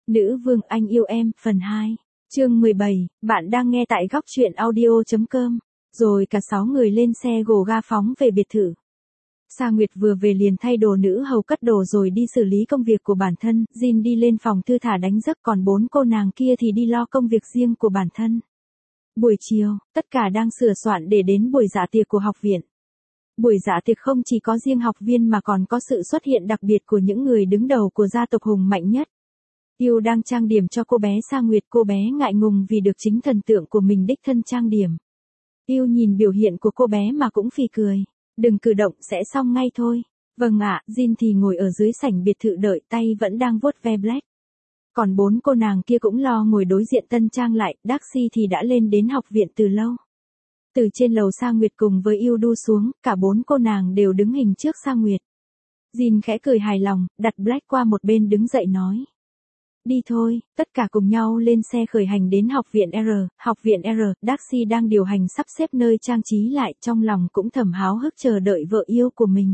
Nữ vương anh yêu em, phần 2. Chương 17, bạn đang nghe tại góc truyện audio.com. Rồi cả 6 người lên xe gồ ga phóng về biệt thự. Sa Nguyệt vừa về liền thay đồ nữ hầu cất đồ rồi đi xử lý công việc của bản thân, Jin đi lên phòng thư thả đánh giấc, còn 4 cô nàng kia thì đi lo công việc riêng của bản thân. Buổi chiều, tất cả đang sửa soạn để đến buổi dạ tiệc của học viện. Buổi dạ tiệc không chỉ có riêng học viên mà còn có sự xuất hiện đặc biệt của những người đứng đầu của gia tộc hùng mạnh nhất. Yêu đang trang điểm cho cô bé Sa Nguyệt, cô bé ngại ngùng vì được chính thần tượng của mình đích thân trang điểm. Yêu nhìn biểu hiện của cô bé mà cũng phì cười. Đừng cử động, sẽ xong ngay thôi. Vâng ạ, Jin thì ngồi ở dưới sảnh biệt thự đợi, tay vẫn đang vuốt ve Black. Còn 4 cô nàng kia cũng lo ngồi đối diện tân trang lại, Darcy thì đã lên đến học viện từ lâu. Từ trên lầu Sa Nguyệt cùng với Yêu đu xuống, cả 4 cô nàng đều đứng hình trước Sa Nguyệt. Jin khẽ cười hài lòng, đặt Black qua một bên đứng dậy nói. Đi thôi, tất cả cùng nhau lên xe khởi hành đến học viện R. Học viện R, Darcy đang điều hành sắp xếp nơi trang trí lại, trong lòng cũng thầm háo hức chờ đợi vợ yêu của mình.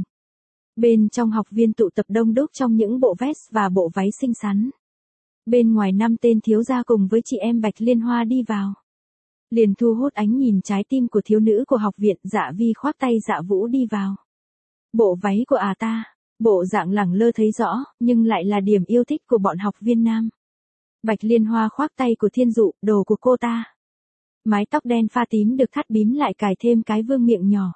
Bên trong học viên tụ tập đông đúc trong những bộ vest và bộ váy xinh xắn. Bên ngoài 5 tên thiếu gia cùng với chị em Bạch Liên Hoa đi vào. Liền thu hút ánh nhìn trái tim của thiếu nữ của học viện. Dạ Vi khoác tay Dạ Vũ đi vào. Bộ váy của ta. Bộ dạng lẳng lơ thấy rõ, nhưng lại là điểm yêu thích của bọn học viên nam. Bạch Liên Hoa khoác tay của Thiên Dụ, đồ của cô ta. Mái tóc đen pha tím được thắt bím lại, cài thêm cái vương miệng nhỏ.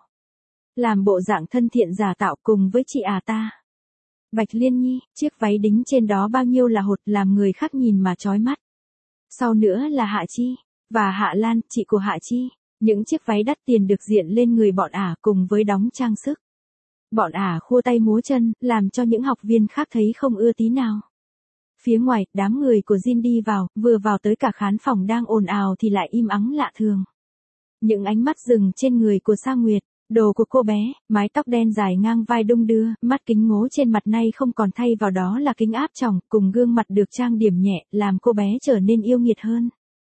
Làm bộ dạng thân thiện giả tạo cùng với chị ta. Bạch Liên Nhi, chiếc váy đính trên đó bao nhiêu là hột, làm người khác nhìn mà chói mắt. Sau nữa là Hạ Chi, và Hạ Lan, chị của Hạ Chi. Những chiếc váy đắt tiền được diện lên người bọn cùng với đóng trang sức. Bọn khua tay múa chân, làm cho những học viên khác thấy không ưa tí nào. Phía ngoài, đám người của Jin đi vào, vừa vào tới cả khán phòng đang ồn ào thì lại im ắng lạ thường. Những ánh mắt dừng trên người của Sa Nguyệt, đồ của cô bé, mái tóc đen dài ngang vai đung đưa, mắt kính ngố trên mặt nay không còn, thay vào đó là kính áp tròng, cùng gương mặt được trang điểm nhẹ, làm cô bé trở nên yêu nghiệt hơn.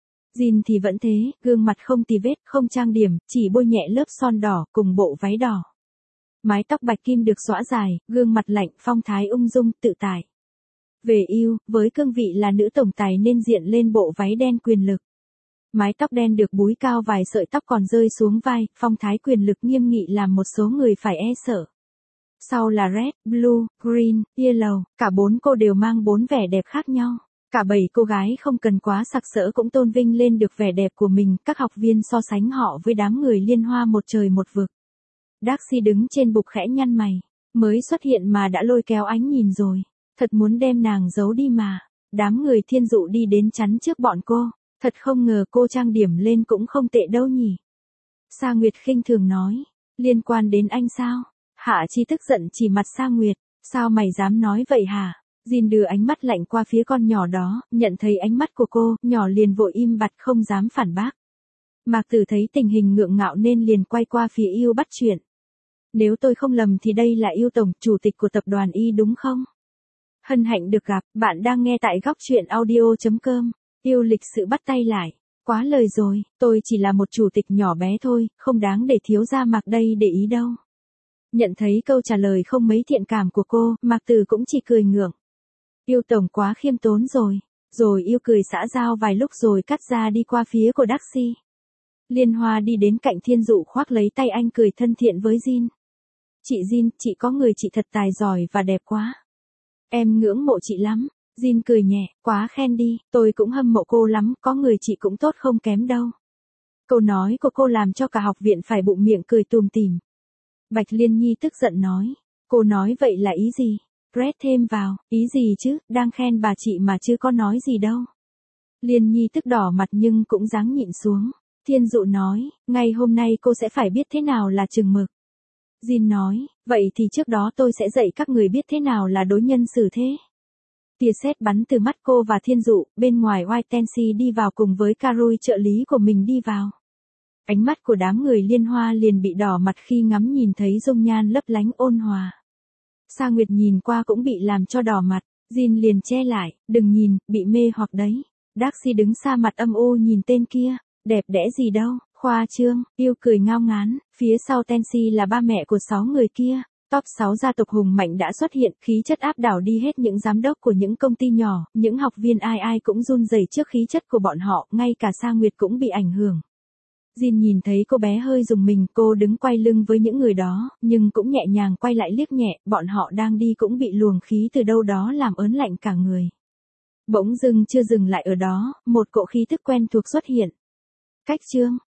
Jin thì vẫn thế, gương mặt không tì vết, không trang điểm, chỉ bôi nhẹ lớp son đỏ cùng bộ váy đỏ. Mái tóc bạch kim được xõa dài, gương mặt lạnh, phong thái ung dung, tự tại. Về Yêu, với cương vị là nữ tổng tài nên diện lên bộ váy đen quyền lực. Mái tóc đen được búi cao, vài sợi tóc còn rơi xuống vai, phong thái quyền lực nghiêm nghị làm một số người phải e sợ. Sau là Red, Blue, Green, Yellow, cả 4 cô đều mang 4 vẻ đẹp khác nhau. Cả 7 cô gái không cần quá sặc sỡ cũng tôn vinh lên được vẻ đẹp của mình, các học viên so sánh họ với đám người Liên Hoa một trời một vực. Darcy đứng trên bục khẽ nhăn mày, mới xuất hiện mà đã lôi kéo ánh nhìn rồi, thật muốn đem nàng giấu đi mà. Đám người Thiên Dụ đi đến chắn trước bọn cô, thật không ngờ cô trang điểm lên cũng không tệ đâu nhỉ. Sa Nguyệt khinh thường nói, liên quan đến anh sao? Hạ Chi tức giận chỉ mặt Sa Nguyệt, sao mày dám nói vậy hả? Jin đưa ánh mắt lạnh qua phía con nhỏ đó, nhận thấy ánh mắt của cô, nhỏ liền vội im bặt không dám phản bác. Mạc Tử thấy tình hình ngượng ngạo nên liền quay qua phía Yêu bắt chuyện. Nếu tôi không lầm thì đây là Yêu tổng, chủ tịch của tập đoàn Y đúng không? Hân hạnh được gặp, bạn đang nghe tại góc truyện audio.com. Yêu lịch sự bắt tay lại. Quá lời rồi, tôi chỉ là một chủ tịch nhỏ bé thôi, không đáng để thiếu gia Mạc đây để ý đâu. Nhận thấy câu trả lời không mấy thiện cảm của cô, Mạc Tử cũng chỉ cười ngượng. Yêu tổng quá khiêm tốn rồi. Rồi Yêu cười xã giao vài lúc rồi cắt ra đi qua phía của Darcy. Liên Hoa đi đến cạnh Thiên Dụ khoác lấy tay anh cười thân thiện với Jin. Chị Jin, chị có người chị thật tài giỏi và đẹp quá. Em ngưỡng mộ chị lắm. Jin cười nhẹ, quá khen đi, tôi cũng hâm mộ cô lắm, có người chị cũng tốt không kém đâu. Câu nói của cô làm cho cả học viện phải bụng miệng cười tùm tìm. Bạch Liên Nhi tức giận nói, cô nói vậy là ý gì? Red thêm vào, ý gì chứ, đang khen bà chị mà chứ có nói gì đâu. Liên Nhi tức đỏ mặt nhưng cũng dáng nhịn xuống. Thiên Dụ nói, ngày hôm nay cô sẽ phải biết thế nào là chừng mực. Jin nói, vậy thì trước đó tôi sẽ dạy các người biết thế nào là đối nhân xử thế. Tia sét bắn từ mắt cô và Thiên Dụ, bên ngoài White Tansy đi vào cùng với Karui trợ lý của mình đi vào. Ánh mắt của đám người Liên Hoa liền bị đỏ mặt khi ngắm nhìn thấy dung nhan lấp lánh ôn hòa. Sa Nguyệt nhìn qua cũng bị làm cho đỏ mặt, Jin liền che lại, đừng nhìn, bị mê hoặc đấy. Darcy đứng xa mặt âm u nhìn tên kia, đẹp đẽ gì đâu, khoa trương. Yêu cười ngao ngán, phía sau Tansy là ba mẹ của 6 người kia. Top 6 gia tộc hùng mạnh đã xuất hiện, khí chất áp đảo đi hết những giám đốc của những công ty nhỏ, những học viên ai ai cũng run rẩy trước khí chất của bọn họ, ngay cả Sa Nguyệt cũng bị ảnh hưởng. Jin nhìn thấy cô bé hơi rùng mình, cô đứng quay lưng với những người đó, nhưng cũng nhẹ nhàng quay lại liếc nhẹ, bọn họ đang đi cũng bị luồng khí từ đâu đó làm ớn lạnh cả người. Bỗng dưng chưa dừng lại ở đó, một cỗ khí thức quen thuộc xuất hiện. Cách Trương,